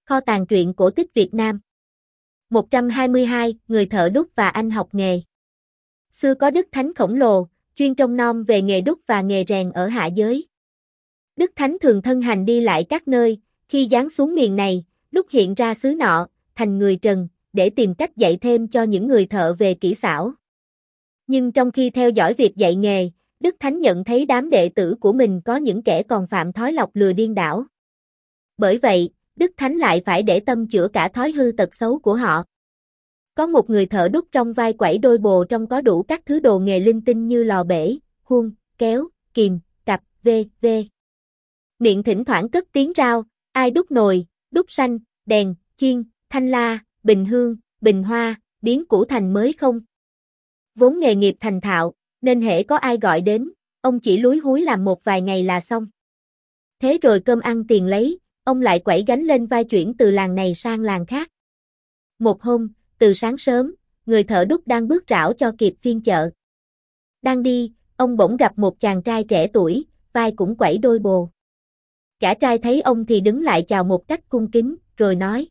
Kho tàng truyện cổ tích Việt Nam. 122, người thợ đúc và anh học nghề. Xưa có Đức Thánh khổng lồ, chuyên trông nom về nghề đúc và nghề rèn ở hạ giới. Đức Thánh thường thân hành đi lại các nơi, khi giáng xuống miền này, lúc hiện ra xứ nọ, thành người trần, để tìm cách dạy thêm cho những người thợ về kỹ xảo. Nhưng trong khi theo dõi việc dạy nghề, Đức Thánh nhận thấy đám đệ tử của mình có những kẻ còn phạm thói lọc lừa điên đảo. Bởi vậy, Đức Thánh lại phải để tâm chữa cả thói hư tật xấu của họ. Có một người thợ đúc trong vai quẩy đôi bồ trong có đủ các thứ đồ nghề linh tinh như lò bể, khuôn, kéo, kìm, cặp, v.v. Miệng thỉnh thoảng cất tiếng rao, ai đúc nồi, đúc sanh, đèn, chiên, thanh la, bình hương, bình hoa, biến cũ thành mới không? Vốn nghề nghiệp thành thạo, nên hễ có ai gọi đến, ông chỉ lúi húi làm một vài ngày là xong. Thế rồi cơm ăn tiền lấy, ông lại quẩy gánh lên vai chuyển từ làng này sang làng khác. Một hôm, từ sáng sớm, người thợ đúc đang bước rảo cho kịp phiên chợ. Đang đi, ông bỗng gặp một chàng trai trẻ tuổi, vai cũng quẩy đôi bồ. Gã trai thấy ông thì đứng lại chào một cách cung kính, rồi nói: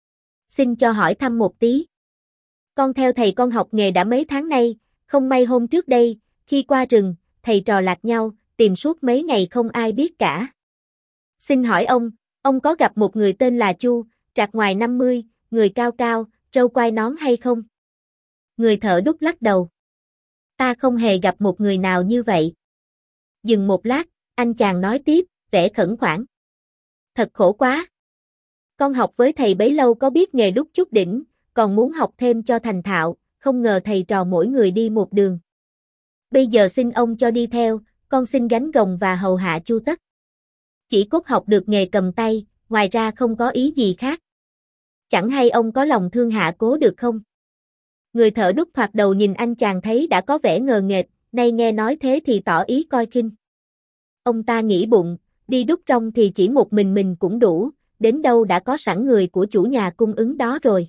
"Xin cho hỏi thăm một tí. Con theo thầy con học nghề đã mấy tháng nay, không may hôm trước đây, khi qua rừng, thầy trò lạc nhau, tìm suốt mấy ngày không ai biết cả. Xin hỏi ông có gặp một người tên là Chu, trạc ngoài 50, người cao cao, râu quai nón hay không?" Người thợ đúc lắc đầu: "Ta không hề gặp một người nào như vậy." Dừng một lát, anh chàng nói tiếp, vẻ khẩn khoản: "Thật khổ quá. Con học với thầy bấy lâu có biết nghề đúc chút đỉnh, còn muốn học thêm cho thành thạo, không ngờ thầy trò mỗi người đi một đường. Bây giờ xin ông cho đi theo, con xin gánh gồng và hầu hạ chu tất. Chỉ cốt học được nghề cầm tay, ngoài ra không có ý gì khác. Chẳng hay ông có lòng thương hạ cố được không?" Người thợ đúc thoạt đầu nhìn anh chàng thấy đã có vẻ ngờ nghệch, nay nghe nói thế thì tỏ ý coi khinh. Ông ta nghĩ bụng, đi đúc rong thì chỉ một mình cũng đủ, đến đâu đã có sẵn người của chủ nhà cung ứng đó rồi.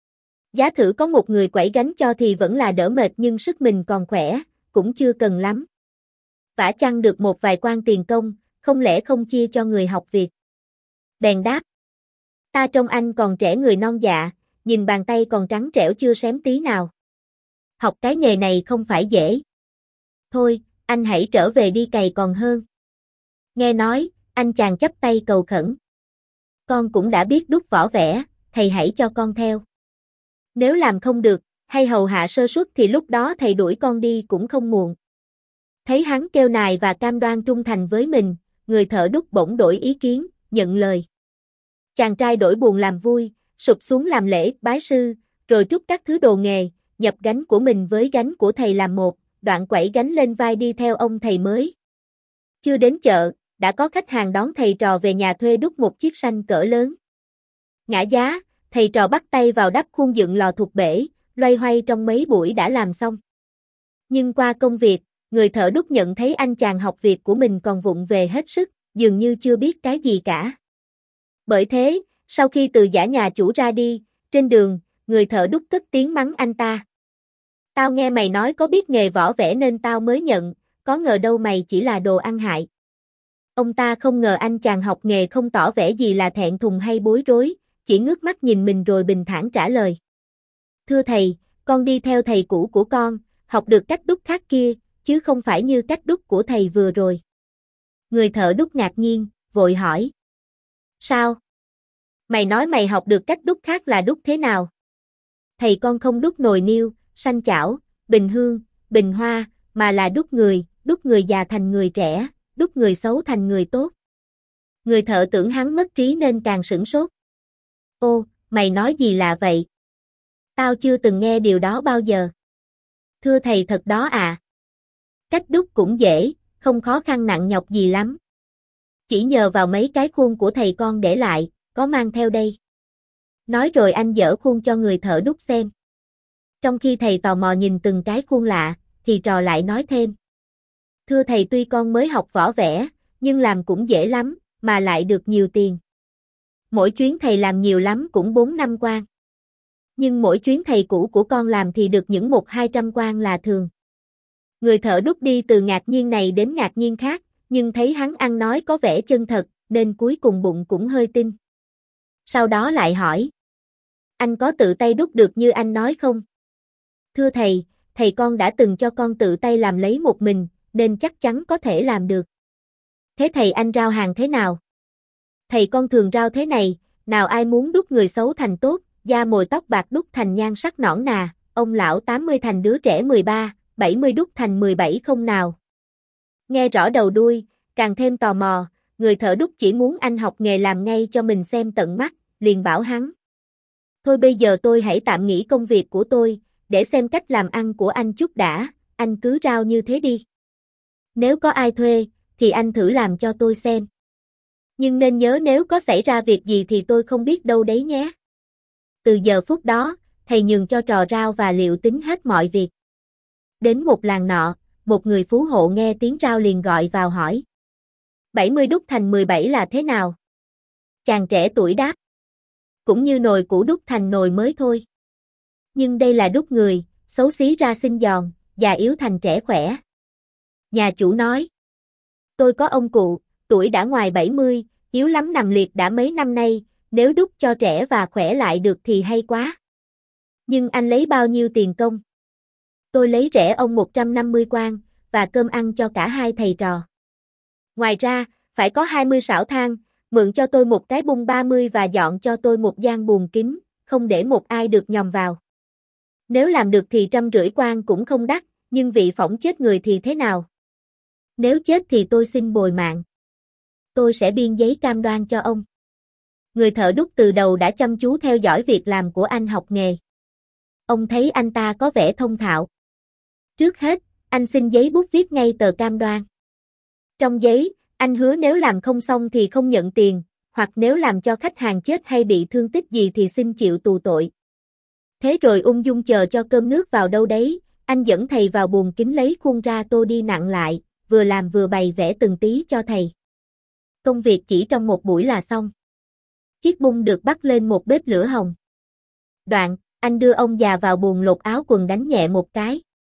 Giá thử có một người quẩy gánh cho thì vẫn là đỡ mệt, nhưng sức mình còn khỏe, cũng chưa cần lắm. Vả chăng được một vài quan tiền công, không lẽ không chia cho người học việc? Bèn đáp: "Ta trông anh còn trẻ người non dạ, nhìn bàn tay còn trắng trẻo chưa xém tí nào. Học cái nghề này không phải dễ. Thôi, anh hãy trở về đi cày còn hơn." Nghe nói, anh chàng chắp tay cầu khẩn: "Con cũng đã biết đúc võ vẽ, thầy hãy cho con theo. Nếu làm không được, hay hầu hạ sơ suất thì lúc đó thầy đuổi con đi cũng không muộn." Thấy hắn kêu nài và cam đoan trung thành với mình, người thợ đúc bỗng đổi ý kiến, nhận lời. Chàng trai đổi buồn làm vui, sụp xuống làm lễ bái sư, rồi trút các thứ đồ nghề, nhập gánh của mình với gánh của thầy làm một, đoạn quẩy gánh lên vai đi theo ông thầy mới. Chưa đến chợ, đã có khách hàng đón thầy trò về nhà thuê đúc một chiếc sanh cỡ lớn. Ngã giá, thầy trò bắt tay vào đắp khuôn dựng lò thuộc bể, loay hoay trong mấy buổi đã làm xong. Nhưng qua công việc, người thợ đúc nhận thấy anh chàng học việc của mình còn vụng về hết sức, dường như chưa biết cái gì cả. Bởi thế, sau khi từ giã nhà chủ ra đi, trên đường, người thợ đúc cất tiếng mắng anh ta: "Tao nghe mày nói có biết nghề võ vẽ nên tao mới nhận, có ngờ đâu mày chỉ là đồ ăn hại." Ông ta không ngờ anh chàng học nghề không tỏ vẻ gì là thẹn thùng hay bối rối, chỉ ngước mắt nhìn mình rồi bình thản trả lời: "Thưa thầy, con đi theo thầy cũ của con, học được cách đúc khác kia, chứ không phải như cách đúc của thầy vừa rồi." Người thợ đúc ngạc nhiên, vội hỏi: "Sao? Mày nói mày học được cách đúc khác là đúc thế nào?" "Thầy con không đúc nồi niêu, sanh chảo, bình hương, bình hoa, mà là đúc người già thành người trẻ, đúc người xấu thành người tốt." Người thợ tưởng hắn mất trí nên càng sửng sốt. "Ô, mày nói gì lạ vậy? Tao chưa từng nghe điều đó bao giờ." "Thưa thầy thật đó à. Cách đúc cũng dễ, không khó khăn nặng nhọc gì lắm. Chỉ nhờ vào mấy cái khuôn của thầy con để lại, có mang theo đây." Nói rồi anh dở khuôn cho người thợ đúc xem. Trong khi thầy tò mò nhìn từng cái khuôn lạ, thì trò lại nói thêm: "Thưa thầy, tuy con mới học võ vẽ, nhưng làm cũng dễ lắm, mà lại được nhiều tiền. Mỗi chuyến thầy làm nhiều lắm cũng 4-5 quan. Nhưng mỗi chuyến thầy cũ của con làm thì được những 100-200 quan là thường." Người thợ đúc đi từ ngạc nhiên này đến ngạc nhiên khác, nhưng thấy hắn ăn nói có vẻ chân thật, nên cuối cùng bụng cũng hơi tin. Sau đó lại hỏi. Anh có tự tay đúc được như anh nói không? Thưa thầy, thầy con đã từng cho con tự tay làm lấy một mình, nên chắc chắn có thể làm được. Thế thầy anh rao hàng thế nào? Thầy con thường rao thế này, nào ai muốn đúc người xấu thành tốt, da mồi tóc bạc đúc thành nhan sắc nõn nà, ông lão 80 thành đứa trẻ 13, 70 đúc thành 17 không nào. Nghe rõ đầu đuôi, càng thêm tò mò, người thợ đúc chỉ muốn anh học nghề làm ngay cho mình xem tận mắt, liền bảo hắn. Thôi bây giờ tôi hãy tạm nghỉ công việc của tôi, để xem cách làm ăn của anh chút đã, anh cứ rao như thế đi. Nếu có ai thuê, thì anh thử làm cho tôi xem. Nhưng nên nhớ nếu có xảy ra việc gì thì tôi không biết đâu đấy nhé. Từ giờ phút đó, thầy nhường cho trò rao và liệu tính hết mọi việc. Đến một làng nọ, một người phú hộ nghe tiếng rao liền gọi vào hỏi. 70 đúc thành 17 là thế nào? Chàng trẻ tuổi đáp. Cũng như nồi cũ đúc thành nồi mới thôi. Nhưng đây là đúc người, xấu xí ra xinh giòn, già yếu thành trẻ khỏe. Nhà chủ nói. Tôi có ông cụ, tuổi đã ngoài 70, yếu lắm nằm liệt đã mấy năm nay, nếu đúc cho trẻ và khỏe lại được thì hay quá. Nhưng anh lấy bao nhiêu tiền công? Tôi lấy rẻ ông 150 quan, và cơm ăn cho cả hai thầy trò. Ngoài ra, phải có 20 sảo thang, mượn cho tôi một cái bung 30 và dọn cho tôi một gian buồng kín, không để một ai được nhòm vào. Nếu làm được thì 150 quan cũng không đắt, nhưng vị phỏng chết người thì thế nào? Nếu chết thì tôi xin bồi mạng. Tôi sẽ biên giấy cam đoan cho ông. Người thợ đúc từ đầu đã chăm chú theo dõi việc làm của anh học nghề. Ông thấy anh ta có vẻ thông thạo. Trước hết, anh xin giấy bút viết ngay tờ cam đoan. Trong giấy, anh hứa nếu làm không xong thì không nhận tiền, hoặc nếu làm cho khách hàng chết hay bị thương tích gì thì xin chịu tù tội. Thế rồi ung dung chờ cho cơm nước vào đâu đấy, anh dẫn thầy vào buồng kính lấy khuôn ra tô đi nặn lại, vừa làm vừa bày vẽ từng tí cho thầy. Công việc chỉ trong một buổi là xong. Chiếc bung được bắt lên một bếp lửa hồng. Đoạn, anh đưa ông già vào buồng lột áo quần đánh nhẹ một cái.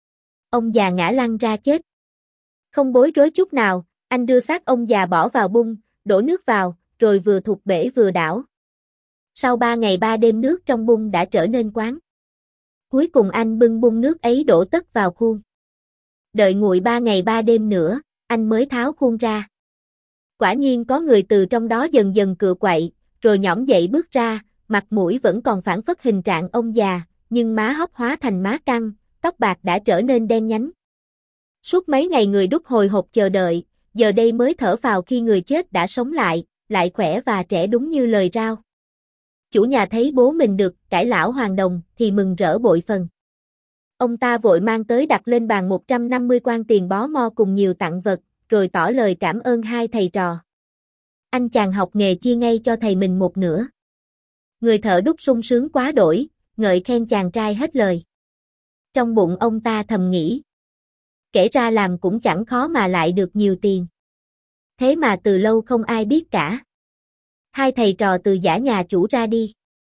Ông già ngã lăn ra chết. Không bối rối chút nào, anh đưa xác ông già bỏ vào bung, đổ nước vào, rồi vừa thụt bể vừa đảo. Sau 3 ngày 3 đêm nước trong bung đã trở nên quán. Cuối cùng anh bưng bung nước ấy đổ tất vào khuôn. Đợi nguội 3 ngày 3 đêm nữa, anh mới tháo khuôn ra. Quả nhiên có người từ trong đó dần dần cựa quậy, rồi nhõm dậy bước ra, mặt mũi vẫn còn phảng phất hình trạng ông già, nhưng má hốc hóa thành má căng, tóc bạc đã trở nên đen nhánh. Suốt mấy ngày người đúc hồi hộp chờ đợi, giờ đây mới thở phào khi người chết đã sống lại khỏe và trẻ đúng như lời rao. Chủ nhà thấy bố mình được cải lão hoàng đồng thì mừng rỡ bội phần. Ông ta vội mang tới đặt lên bàn 150 quan tiền bó mo cùng nhiều tặng vật, rồi tỏ lời cảm ơn hai thầy trò. Anh chàng học nghề chia ngay cho thầy mình một nửa. Người thợ đúc sung sướng quá đổi, ngợi khen chàng trai hết lời. Trong bụng ông ta thầm nghĩ. Kể ra làm cũng chẳng khó mà lại được nhiều tiền. Thế mà từ lâu không ai biết cả. Hai thầy trò từ giã nhà chủ ra đi.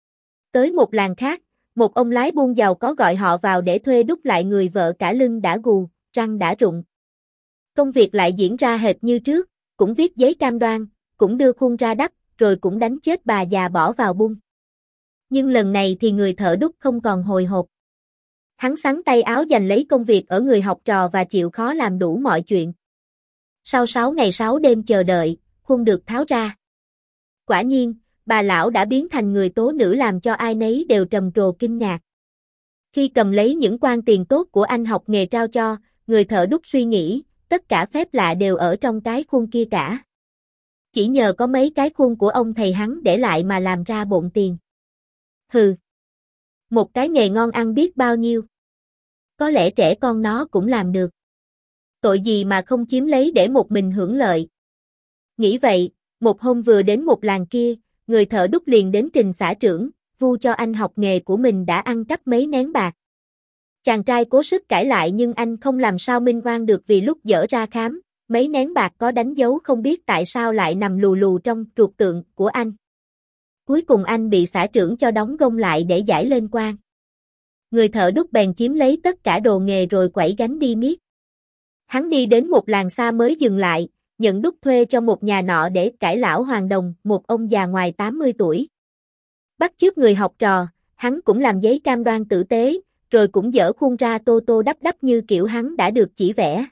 Tới một làng khác, một ông lái buôn giàu có gọi họ vào để thuê đúc lại người vợ cả lưng đã gù, răng đã rụng. Công việc lại diễn ra hệt như trước, cũng viết giấy cam đoan, cũng đưa khuôn ra đắp, rồi cũng đánh chết bà già bỏ vào bung. Nhưng lần này thì người thợ đúc không còn hồi hộp. Hắn xắn tay áo giành lấy công việc ở người học trò và chịu khó làm đủ mọi chuyện. Sau 6 ngày 6 đêm chờ đợi, khuôn được tháo ra. Quả nhiên, bà lão đã biến thành người tố nữ làm cho ai nấy đều trầm trồ kinh ngạc. Khi cầm lấy những quan tiền tốt của anh học nghề trao cho, người thợ đúc suy nghĩ, tất cả phép lạ đều ở trong cái khuôn kia cả. Chỉ nhờ có mấy cái khuôn của ông thầy hắn để lại mà làm ra bộn tiền. Hừ. Một cái nghề ngon ăn biết bao nhiêu. Có lẽ trẻ con nó cũng làm được. Tội gì mà không chiếm lấy để một mình hưởng lợi. Nghĩ vậy, một hôm vừa đến một làng kia, người thợ đúc liền đến trình xã trưởng, vu cho anh học nghề của mình đã ăn cắp mấy nén bạc. Chàng trai cố sức cãi lại nhưng anh không làm sao minh oan được vì lúc dở ra khám, mấy nén bạc có đánh dấu không biết tại sao lại nằm lù lù trong ruột tượng của anh. Cuối cùng anh bị xã trưởng cho đóng gông lại để giải lên quan. Người thợ đúc bèn chiếm lấy tất cả đồ nghề rồi quẩy gánh đi miết. Hắn đi đến một làng xa mới dừng lại, nhận đúc thuê cho một nhà nọ để cải lão hoàng đồng, một ông già ngoài 80 tuổi. Bắt chước người học trò, hắn cũng làm giấy cam đoan tử tế, rồi cũng dở khuôn ra tô tô đắp đắp như kiểu hắn đã được chỉ vẽ.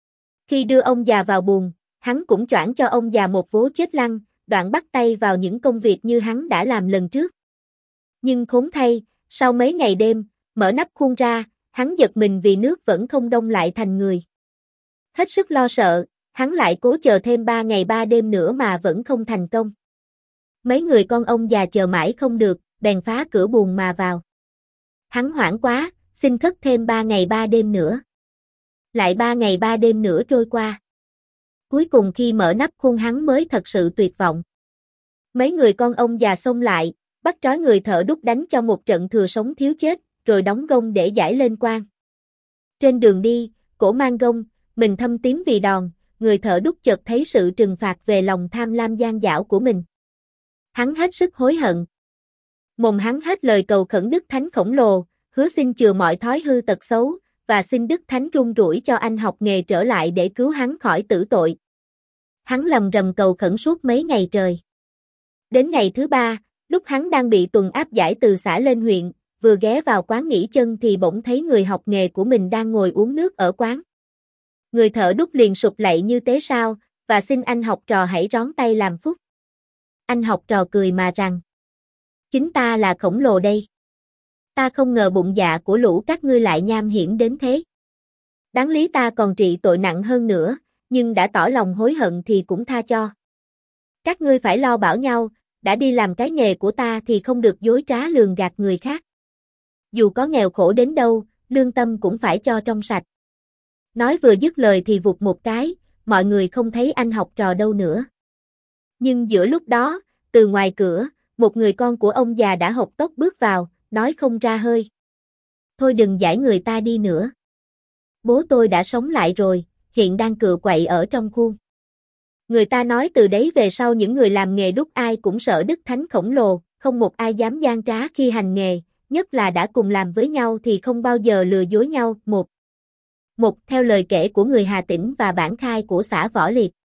Khi đưa ông già vào buồng, hắn cũng choảng cho ông già một vố chết lăn, đoạn bắt tay vào những công việc như hắn đã làm lần trước. Nhưng khốn thay, sau mấy ngày đêm, mở nắp khuôn ra, hắn giật mình vì nước vẫn không đông lại thành người. Hết sức lo sợ, hắn lại cố chờ thêm 3 ngày 3 đêm nữa mà vẫn không thành công. Mấy người con ông già chờ mãi không được, bèn phá cửa buồng mà vào. Hắn hoảng quá, xin khất thêm 3 ngày 3 đêm nữa. Lại 3 ngày 3 đêm nữa trôi qua. Cuối cùng khi mở nắp khuôn hắn mới thật sự tuyệt vọng. Mấy người con ông già xông lại, bắt trói người thợ đúc đánh cho một trận thừa sống thiếu chết, rồi đóng gông để giải lên quan. Trên đường đi, cổ mang gông, mình thâm tím vì đòn, người thợ đúc chợt thấy sự trừng phạt về lòng tham lam gian dảo của mình. Hắn hết sức hối hận. Mồm hắn hết lời cầu khẩn Đức Thánh khổng lồ, hứa xin chừa mọi thói hư tật xấu, và xin Đức Thánh run rủi cho anh học nghề trở lại để cứu hắn khỏi tử tội. Hắn lầm rầm cầu khẩn suốt mấy ngày trời. Đến ngày thứ 3, lúc hắn đang bị tuần áp giải từ xã lên huyện, vừa ghé vào quán nghỉ chân thì bỗng thấy người học nghề của mình đang ngồi uống nước ở quán. Người thợ đúc liền sụp lạy như tế sao, và xin anh học trò hãy rón tay làm phúc. Anh học trò cười mà rằng: chính ta là khổng lồ đây. Ta không ngờ bụng dạ của lũ các ngươi lại nham hiểm đến thế. Đáng lý ta còn trị tội nặng hơn nữa, nhưng đã tỏ lòng hối hận thì cũng tha cho. Các ngươi phải lo bảo nhau, đã đi làm cái nghề của ta thì không được dối trá lường gạt người khác. Dù có nghèo khổ đến đâu, lương tâm cũng phải cho trong sạch. Nói vừa dứt lời thì vụt một cái, mọi người không thấy anh học trò đâu nữa. Nhưng giữa lúc đó, từ ngoài cửa, một người con của ông già đã hộc tốc bước vào, nói không ra hơi: thôi đừng giải người ta đi nữa. Bố tôi đã sống lại rồi, hiện đang cựa quậy ở trong khuôn. Người ta nói từ đấy về sau những người làm nghề đúc ai cũng sợ Đức Thánh khổng lồ, không một ai dám gian trá khi hành nghề, nhất là đã cùng làm với nhau thì không bao giờ lừa dối nhau. Một theo lời kể của người Hà Tĩnh và bản khai của xã Võ Liệt.